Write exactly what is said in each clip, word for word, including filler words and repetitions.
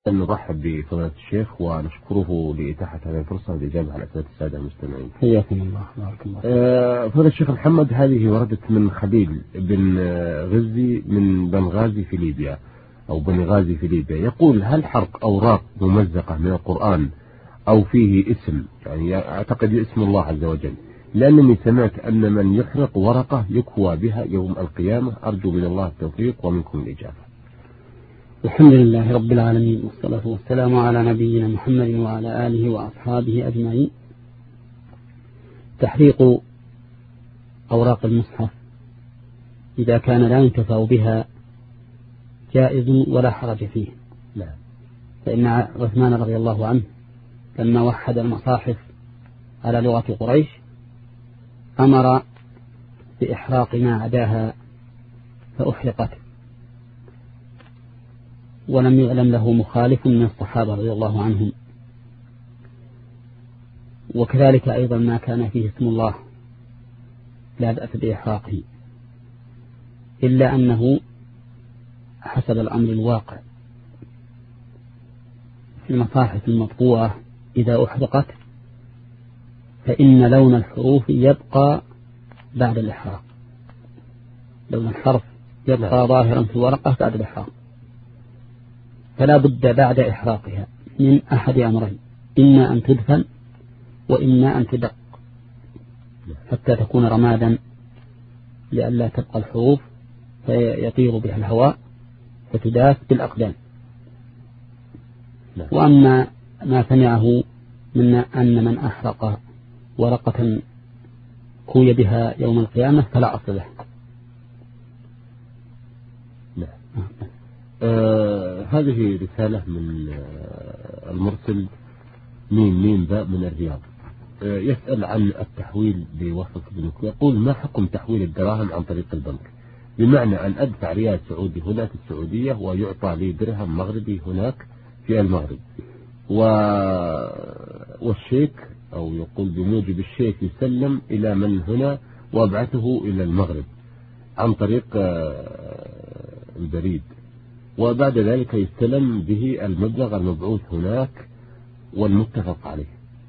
نرحب بفضيلة الشيخ ونشكره لإتاحة هذه الفرصة للإجابة على أسئلة السادة المستمعين. حياكم الله. بارك الله. آه فضيلة الشيخ محمد، هذه وردت من خليل بن غزي من بنغازي في ليبيا أو بنغازي في ليبيا، يقول: هل حرق أوراق ممزقة من القرآن أو فيه اسم، يعني أعتقد اسم الله عز وجل، لأنني سمعت أن من يحرق ورقة يكوى بها يوم القيامة، أرجو من الله التوفيق ومنكم الإجابة. الحمد لله رب العالمين، والصلاة والسلام على نبينا محمد وعلى آله وأصحابه أجمعين. تحريق أوراق المصحف إذا كان لا ينتفع بها جائز ولا حرج فيه. لا. فإن عثمان رضي الله عنه لما وحد المصاحف على لغة قريش أمر بإحراق ما عداها فأحرقت، ولم يعلم له مخالف من الصحابة رضي الله عنهم. وكذلك أيضا ما كان فيه اسم الله لا بأس بإحراقه، إلا أنه حسب الأمر الواقع في المصاحف المطبوعة إذا أحرقت فإن لون الحروف يبقى بعد الإحراق، لون الحرف يبقى ظاهرا في الورقة بعد الإحراق، فلا بد بعد إحراقها من أحد أمرين: إما أن تدفن وإما أن تدق حتى تكون رمادا لئلا تبقى الحروف فيطير بها الهواء فتداس بالأقدام. وأما ما سمعه من أن من أحرق ورقة كوي بها يوم القيامة فلا أصل له. آه هذه رسالة من آه المرسل ميم ميم باء من الرياض، آه يسأل عن التحويل بوسط البنوك، يقول: ما حكم تحويل الدراهم عن طريق البنك؟ بمعنى أن أدفع ريال سعودي هنا في السعودية ويعطى لي درهم مغربي هناك في المغرب، و... والشيك أو يقول بموجب الشيك يسلم إلى من هنا وابعثه إلى المغرب عن طريق آه البريد، وبعد ذلك يستلم به المبلغ المبعوث هناك والمتفق عليه.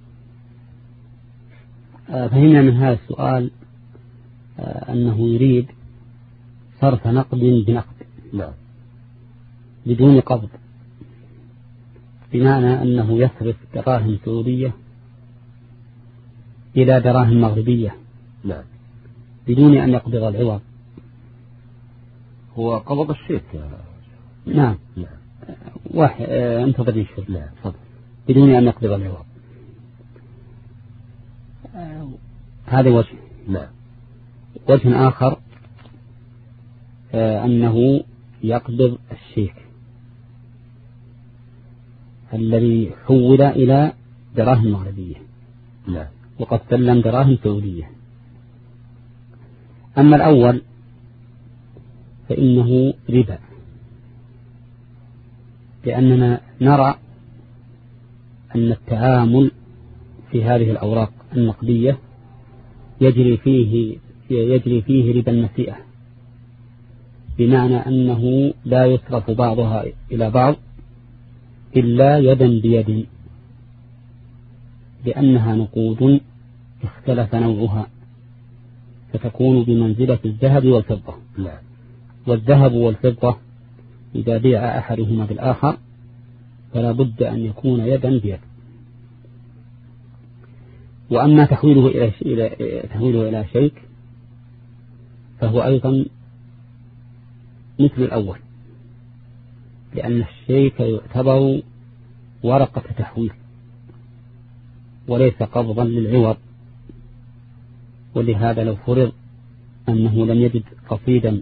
فهمنا من هذا السؤال أنه يريد صرف نقد بنقد. نعم. بدون قبض، بمعنى أنه يصرف دراهم سعودية إلى دراهم مغربية. نعم. بدون أن يقبض العوض. هو قبض الشيك. نعم. نعم. واحد آه انتظر يشوف. نعم. بدون أن يقبض العوض. آه هذا وجه. نعم. وجه آخر آه أنه يقبض الشيك الذي حول إلى دراهم مغربية. نعم. وقد سلم دراهم سعودية. أما الأول فإنه ربا، لأننا نرى أن التعامل في هذه الأوراق النقدية يجري فيه يجري فيه ربا النسيئة، بمعنى أنه لا يصرف بعضها إلى بعض إلا يدا بيد، لأنها نقود اختلف نوعها فتكون بمنزلة الذهب والفضة. نعم. والذهب والفضة إذا بيع أحدهما بالآخر فلا بد أن يكون يدا بيد. وأما تحويله إلى إلى تحويله إلى شيك فهو أيضا مثل الأول، لأن الشيك يعتبر ورقة تحويل وليس قبضا للعوض. ولهذا لو فرض أنه لم يجد رصيدا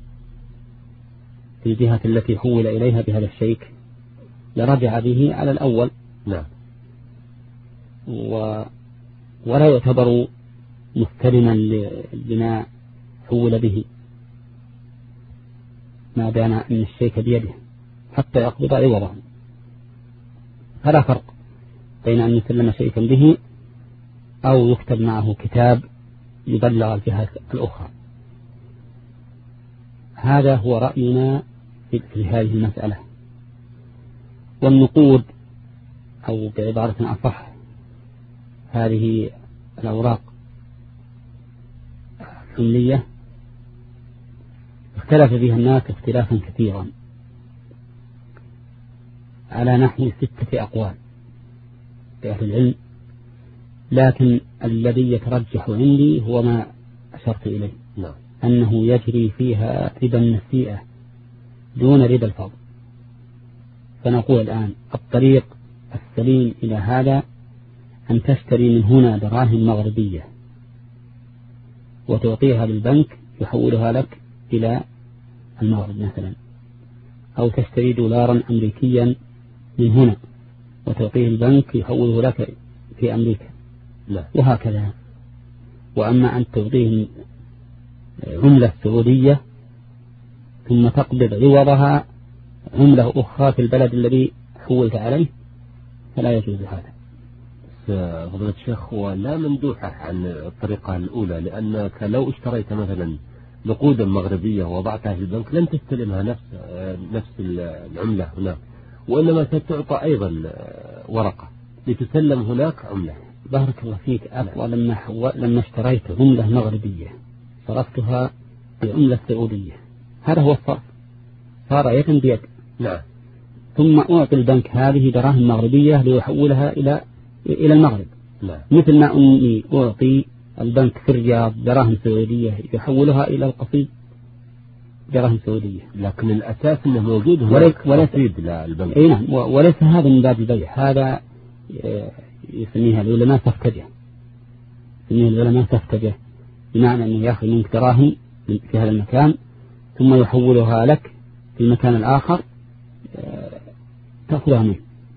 في الجهة التي حول إليها بهذا الشيك لرجع به على الأول. نعم. و... ولا يعتبر مستلما لما حول به ما دام أن الشيك بيده حتى يقبض عوضه. فلا فرق بين أن يسلم شيئا به أو يكتب معه كتاب يبلغ الجهات الأخرى. هذا هو رأينا في هذه المسألة. والنقود أو بعبارة أصح هذه الأوراق الحملية اختلف فيها الناس اختلافا كثيرا على نحو ستة أقوال لأهل العلم، لكن الذي يترجح عندي هو ما أشرت إليه، نعم. أنه يجري فيها ربا النسيئة دون ربا الفضل. فنقول الآن الطريق السليم إلى هذا أن تشتري من هنا دراهم مغربية وتعطيها للبنك يحولها لك إلى المغرب مثلا، أو تشتري دولارا أمريكيا من هنا وتعطيه البنك يحوله لك في أمريكا، لا. وهكذا. وأما أن تعطيه عملة سعودية ثم تقبض عوضها عملة أخرى في البلد الذي حولت عليه فلا يجوز هذا. فضيلة الشيخ هو لا مندوحة عن الطريقة الأولى، لأنك لو اشتريت مثلا نقودا مغربية ووضعتها في البنك لن تستلمها نفس نفس العملة هناك، وإنما ستعطى أيضا ورقة لتسلم هناك عملة. بارك الله فيك. أقوى لما حو... لما اشتريت عملة مغربية صرفتها بعملة سعودية، هذا هو الصرف، صار يدا بيد. نعم. ثم أعطي البنك هذه دراهم مغربية ليحولها إلى إلى المغرب. نعم. مثل ما أني أعطي البنك في الرياض دراهم سعودية يحولها إلى القصيد دراهم سعودية. لكن الأساس أنه موجود هناك قصيد للبنك. أي نعم. وليس هذا من باب البيع، هذا يسميها العلماء سفتجة، يسميها العلماء سفتجة، بمعنى أنه يأخذ منك دراهم في هذا المكان ثم يحولها لك في المكان الآخر تأخذها منه.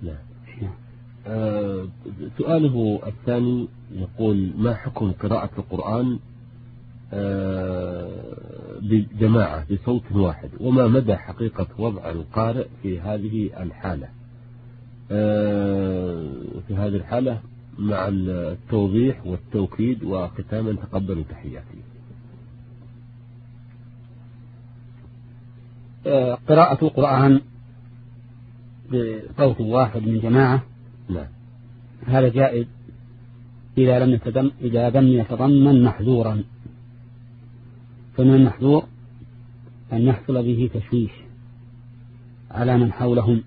آه سؤاله الثاني يقول: ما حكم قراءة القرآن آه بجماعة بصوت واحد، وما مدى حقيقة وضع القارئ في هذه الحالة آه في هذه الحالة مع التوضيح والتوكيد وختاما تقبلوا تحياتي. آه قراءة القرآن بصوت واحد من جماعة لا. هذا جائز إذا لم يتضمن إذا لم يتضمن محذورا، فمن المحذور أن يحصل به تشويش على من حولهم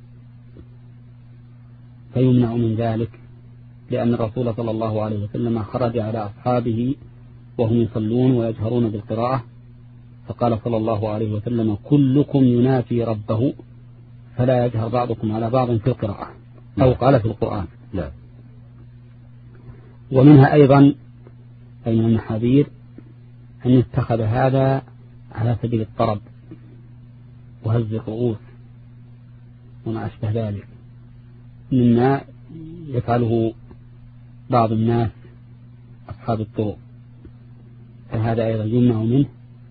فيمنع من ذلك، لأن الرسول صلى الله عليه وسلم خرج على أصحابه وهم يصلون ويجهرون بالقراءة، فقال صلى الله عليه وسلم: كلكم ينافي ربه فلا يجهر بعضكم على بعض في القراءة، أو قال في القرآن. لا. ومنها أيضا أي من المحاذير أن يتخذ هذا على سبيل الطرب وهز الرؤوس وما أشبه ذلك مما يفعله بعض الناس أصحاب الطرق، فهذا أيضا يمنع منه.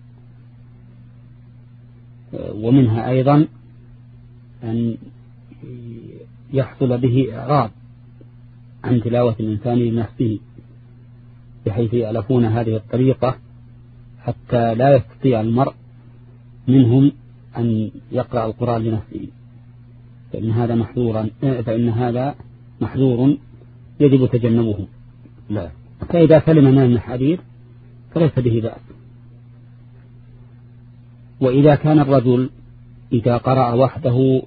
ومنها أيضا أن يحصل به إعراض عن تلاوة الإنسان لنفسه، بحيث يألفون هذه الطريقة حتى لا يستطيع المرء منهم أن يقرأ القرآن لنفسه، فإن هذا محذورا فإن هذا محذور يجب تجنبه. لا. فإذا سلم من المحاذير فليس به بأس. وإذا كان الرجل إذا قرأ وحده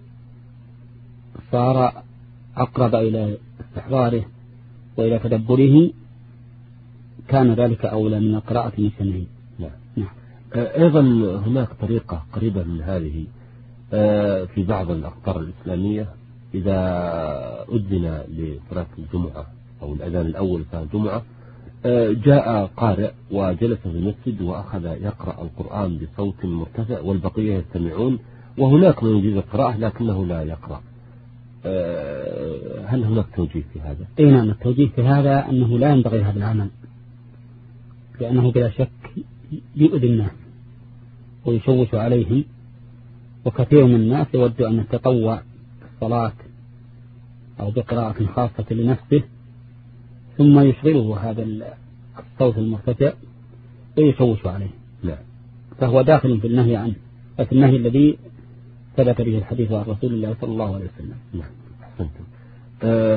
صار أقرب إلى استحضاره وإلى تدبره كان ذلك أولى من القراءة المجتمعين. نعم. نعم. أيضا هناك طريقة قريبة من هذه في بعض الأقطار الإسلامية، إذا أذن لصلاة الجمعة أو الأذان الأول صلاة الجمعة جاء قارئ وجلس في المسجد وأخذ يقرأ القرآن بصوت مرتفع والبقية يستمعون، وهناك من يجيز القراءة لكنه لا يقرأ، هل هناك توجيه في هذا؟ أي نعم. التوجيه في هذا أنه لا ينبغي هذا العمل، لأنه بلا شك يؤذي الناس ويشوش عليهم، وكثير من الناس يود أن يتطوع بالصلاة أو بقراءة خاصة لنفسه ثم يشغله هذا الصوت المرتفع ويشوش عليه. لا. فهو داخل في النهي عنه، في النهي الذي ثبت به الحديث عن رسول الله صلى الله عليه وسلم. لا.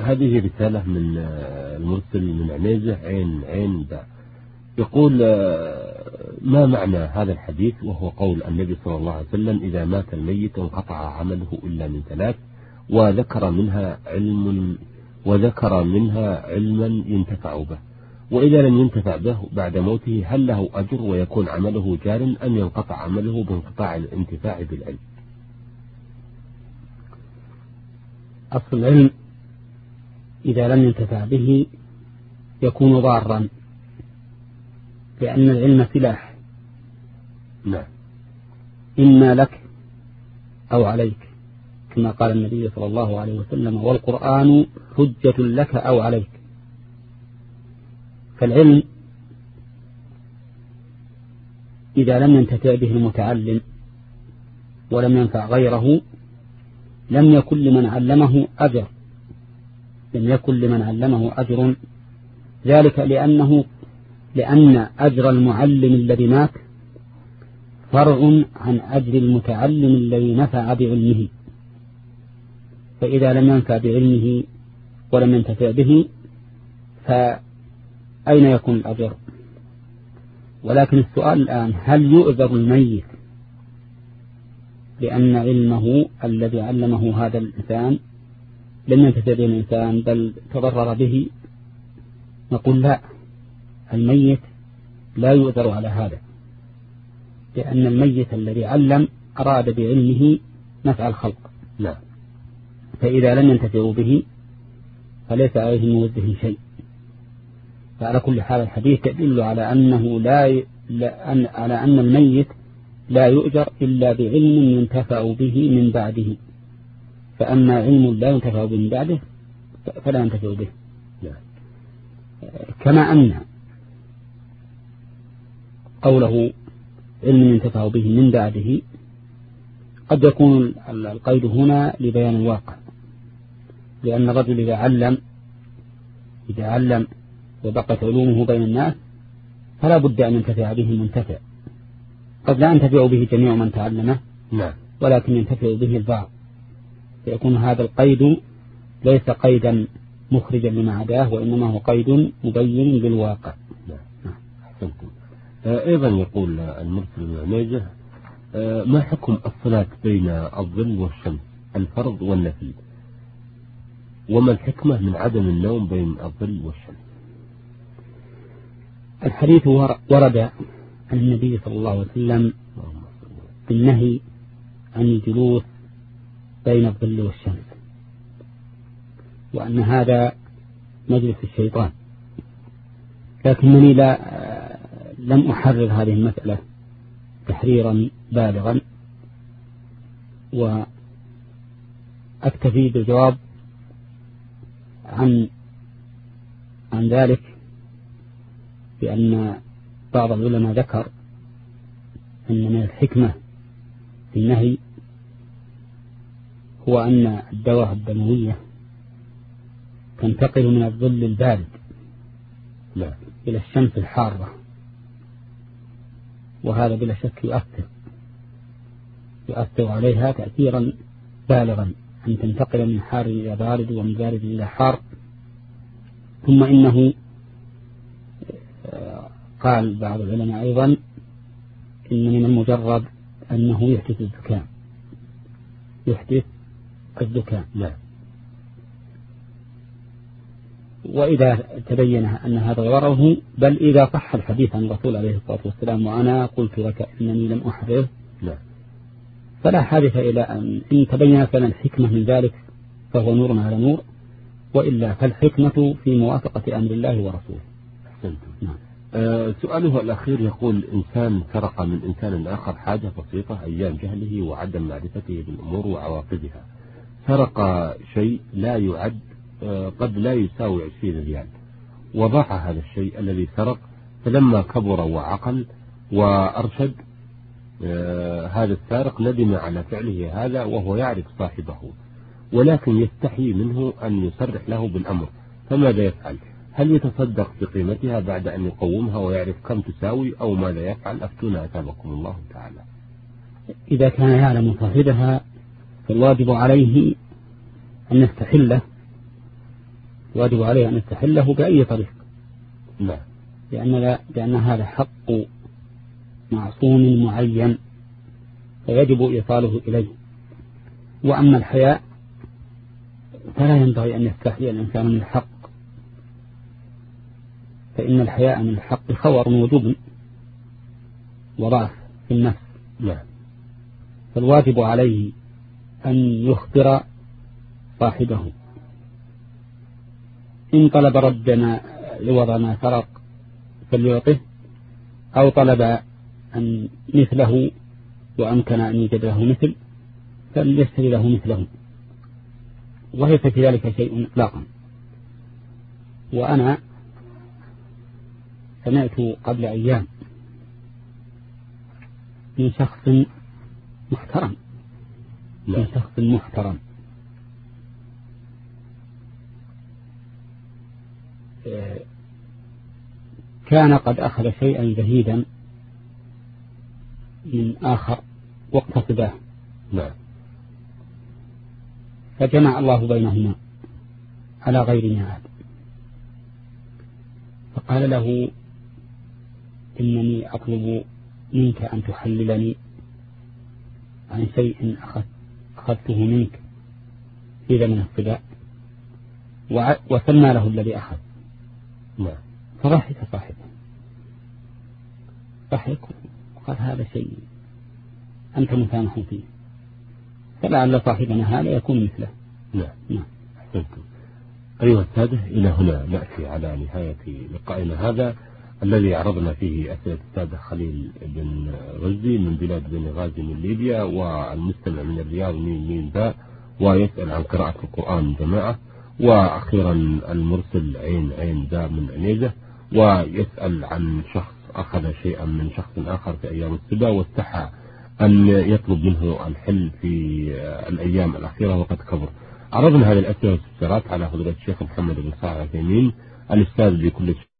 هذه رسالة من المرسل من عنيزة عين عين باء، يقول ما معنى هذا الحديث وهو قول النبي صلى الله عليه وسلم إذا مات الميت انقطع عمله إلا من ثلاث، وذكر منها علم وذكر منها علما ينتفع به، وإذا لم ينتفع به بعد موته هل له أجر ويكون عمله جار أم ينقطع عمله بانقطاع الانتفاع بالعلم؟ أصل العلم إذا لم ينتفع به يكون ضارا، لأن العلم سلاح، نعم، إما لك أو عليك، كما قال النبي صلى الله عليه وسلم والقرآن حجة لك أو عليك. فالعلم إذا لم ينتفع به المتعلم ولم ينفع غيره لم يكن لمن علمه أجر، لم يكن لمن علمه أجر، ذلك لأنه لأن أجر المعلم الذي مات فرع عن أجر المتعلم الذي نفع بعلمه، فإذا لم ينفع بعلمه ولم ينتفع به فأين يكون الأجر؟ ولكن السؤال الآن هل يؤذر الميت لأن علمه الذي علمه هذا الإنسان لم ينتفع به الإنسان بل تضرر به؟ نقول لا، الميت لا يؤذر على هذا، لأن الميت الذي علم أراد بعلمه نفع الخلق، لا، فإذا لم ينتفعوا به فليس عليه من وجه شيء. فعلى كل حال الحديث يدل على أنه لا, ي... لا أن... على أن الميت لا يؤجر إلا بعلم ينتفع به من بعده، فأما علم لا ينتفع به من بعده فلا ينتفع به. لا. كما أن قوله علم ينتفع به من بعده قد يكون القيد هنا لبيان الواقع، لأن الرجل إذا علم إذا علم وبقت علومه بين الناس فلا بد أن ينتفع به المنتفع، قد لا ينتفع به جميع من تعلمه، نعم، ولكن ينتفع به البعض، فيكون هذا القيد ليس قيدا مخرجا لما عداه، وإنما هو قيد مبين بالواقع. نعم. أحسنتم. أيضا يقول المرسل بن عنيزة ما حكم الصلاة بين الظل والشمس الفرض والنفل، وما الحكمة من عدم النوم بين الظل والشمس؟ الحديث ورد عن النبي صلى الله عليه وسلم بالنهي عن الجلوس بين الظل والشمس، وأن هذا مجلس الشيطان، لكنني لا لم أحرر هذه المسألة تحريرا بالغا، وأكتفي بالجواب عن عن ذلك بأن بعض العلماء ذكر أن من الحكمة في النهي هو أن الدورة الدموية تنتقل من الظل البارد لا. إلى الشمس الحارة، وهذا بلا شك يؤثر يؤثر عليها تأثيرا بالغا، أن تنتقل من حار إلى بارد ومن بارد إلى حار. ثم إنه قال بعض العلماء أيضا إن من المجرد أنه يحدث الزكام يحدث الزكام لا. وإذا تبين أن هذا ضرره، بل إذا صح الحديث عن الرسول عليه الصلاة والسلام وأنا قلت لك إنني لم أحرر، لا. فلا حادث إلى أن إن تبينت لنا الحكمة من ذلك فهو نور على نور، وإلا فالحكمة في موافقة أمر الله ورسوله. نعم. آه سؤاله الأخير يقول إنسان سرق من إنسان آخر حاجة بسيطة أيام جهله وعدم معرفته بالأمور وعواقبها، سرق شيء لا يعد آه قد لا يساوي عشرين ريال، وضاع هذا الشيء الذي سرق، فلما كبر وعقل وأرشد آه هذا السارق ندم على فعله هذا وهو يعرف صاحبه، ولكن يستحي منه أن يصرح له بالأمر، فماذا يفعل؟ هل يتصدق بقيمتها بعد أن يقومها ويعرف كم تساوي، أو ماذا يفعل؟ أفتونا أتابكم الله تعالى. إذا كان يعلم صاحبها فالواجب عليه أن يستحله واجب عليه أن يستحله بأي طريق. نعم. لأن, لأن هذا حق معصوم معين فيجب إيصاله إليه. وأما الحياء فلا ينبغي أن يستحي الإنسان من الحق، فإن الحياء من الحق خور وجبن وضعف في النفس. نعم. فالواجب عليه أن يخبر صاحبه إن طلب ربنا عوض ما سرق فليعطه، أو طلب أن مثله وأمكن أن يجد له مثل فليشتري له مثله، وليس في ذلك شيء إطلاقا. وأنا سمعت قبل أيام من شخص محترم من شخص محترم كان قد أخذ شيئا زهيدا من آخر واقتصده. نعم. فجمع الله بينهما على غير ميعاد، فقال له إنني أطلب منك أن تحللني عن شيء أخذته منك في زمن الصداع، وسمى له الذي أخذ. نعم. فضحك صاحبه، ضحك وقال هذا شيء أنت مسامح فيه، فلعل صاحبنا هذا يكون مثله. نعم. نعم. أحسنتم. أيها السادة، إلى هنا نأتي على نهاية لقائنا هذا الذي عرضنا فيه أسئلة السادة خليل بن غزي من بلاد بني غازي من ليبيا، والمستمع من الرياض من مين باء ويسأل عن قراءة القرآن جماعة، وأخيرا المرسل عين عين باء من عنيزة ويسأل عن شخص أخذ شيئا من شخص آخر في أيام السبا واستحى أن يطلب منه الحل في الأيام الأخيرة وقد كبر. عرضنا هذه الأسئلة والسؤالات على فضيلة الشيخ محمد بن صالح العثيمين الأستاذ بكل